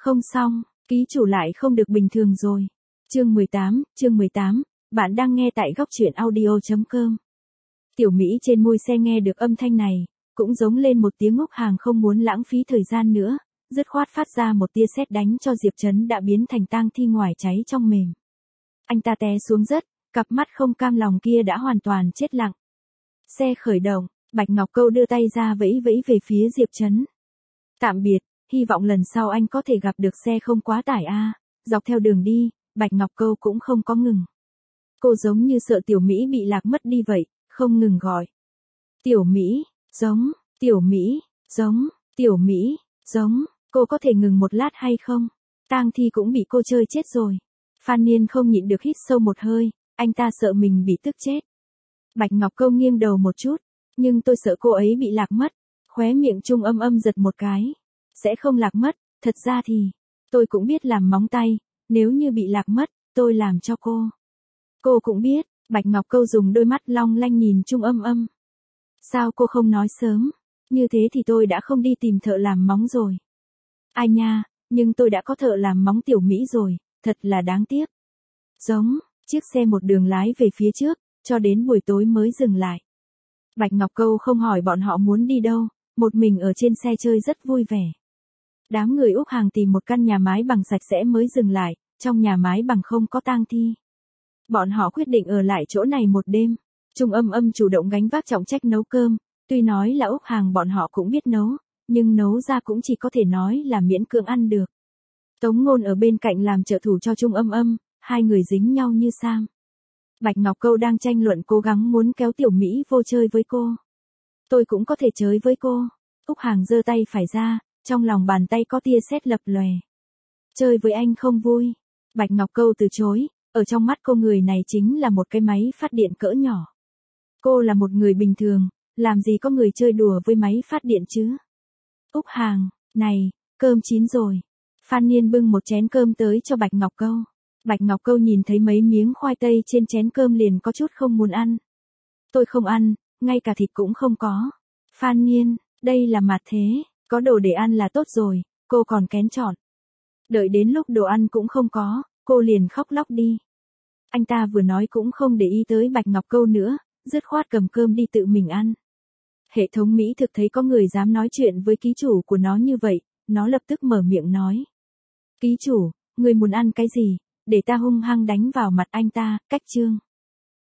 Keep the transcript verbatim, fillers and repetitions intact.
Không xong, ký chủ lại không được bình thường rồi. Chương mười tám, chương mười tám, bạn đang nghe tại góc truyện audio chấm com. Tiểu Mỹ trên môi xe nghe được âm thanh này, cũng giống lên một tiếng Úc Hàng không muốn lãng phí thời gian nữa, dứt khoát phát ra một tia sét đánh cho Diệp Trấn đã biến thành tang thi ngoài cháy trong mềm. Anh ta té xuống đất, cặp mắt không cam lòng kia đã hoàn toàn chết lặng. Xe khởi động, Bạch Ngọc Câu đưa tay ra vẫy vẫy về phía Diệp Trấn. Tạm biệt, hy vọng lần sau anh có thể gặp được xe không quá tải a. À. Dọc theo đường đi, Bạch Ngọc Câu cũng không có ngừng. Cô giống như sợ Tiểu Mỹ bị lạc mất đi vậy, không ngừng gọi. Tiểu Mỹ, giống, Tiểu Mỹ, giống, Tiểu Mỹ, giống, cô có thể ngừng một lát hay không? Tang thi cũng bị cô chơi chết rồi. Phan Niên không nhịn được hít sâu một hơi, anh ta sợ mình bị tức chết. Bạch Ngọc Câu nghiêng đầu một chút, nhưng tôi sợ cô ấy bị lạc mất. Khóe miệng Trung Âm Âm giật một cái. Sẽ không lạc mất, thật ra thì, tôi cũng biết làm móng tay, nếu như bị lạc mất, tôi làm cho cô. Cô cũng biết, Bạch Ngọc Câu dùng đôi mắt long lanh nhìn Trung Âm Âm. Sao cô không nói sớm, như thế thì tôi đã không đi tìm thợ làm móng rồi. Ai nha, nhưng tôi đã có thợ làm móng Tiểu Mỹ rồi, thật là đáng tiếc. Giống, chiếc xe một đường lái về phía trước, cho đến buổi tối mới dừng lại. Bạch Ngọc Câu không hỏi bọn họ muốn đi đâu, một mình ở trên xe chơi rất vui vẻ. Đám người Úc Hàng tìm một căn nhà mái bằng sạch sẽ mới dừng lại, trong nhà mái bằng không có tang thi. Bọn họ quyết định ở lại chỗ này một đêm. Trung Âm Âm chủ động gánh vác trọng trách nấu cơm, tuy nói là Úc Hàng bọn họ cũng biết nấu, nhưng nấu ra cũng chỉ có thể nói là miễn cưỡng ăn được. Tống Ngôn ở bên cạnh làm trợ thủ cho Trung Âm Âm, hai người dính nhau như sam. Bạch Ngọc Câu đang tranh luận cố gắng muốn kéo Tiểu Mỹ vô chơi với cô. Tôi cũng có thể chơi với cô. Úc Hàng giơ tay phải ra, trong lòng bàn tay có tia sét lập lòe. Chơi với anh không vui. Bạch Ngọc Câu từ chối, ở trong mắt cô người này chính là một cái máy phát điện cỡ nhỏ. Cô là một người bình thường, làm gì có người chơi đùa với máy phát điện chứ. Úc Hàng, này, cơm chín rồi. Phan Niên bưng một chén cơm tới cho Bạch Ngọc Câu. Bạch Ngọc Câu nhìn thấy mấy miếng khoai tây trên chén cơm liền có chút không muốn ăn. Tôi không ăn, ngay cả thịt cũng không có. Phan Niên, đây là mặt thế, có đồ để ăn là tốt rồi, cô còn kén chọn. Đợi đến lúc đồ ăn cũng không có, cô liền khóc lóc đi. Anh ta vừa nói cũng không để ý tới Bạch Ngọc Câu nữa, dứt khoát cầm cơm đi tự mình ăn. Hệ thống Mỹ thực thấy có người dám nói chuyện với ký chủ của nó như vậy, nó lập tức mở miệng nói. Ký chủ, người muốn ăn cái gì, để ta hung hăng đánh vào mặt anh ta, cách chương.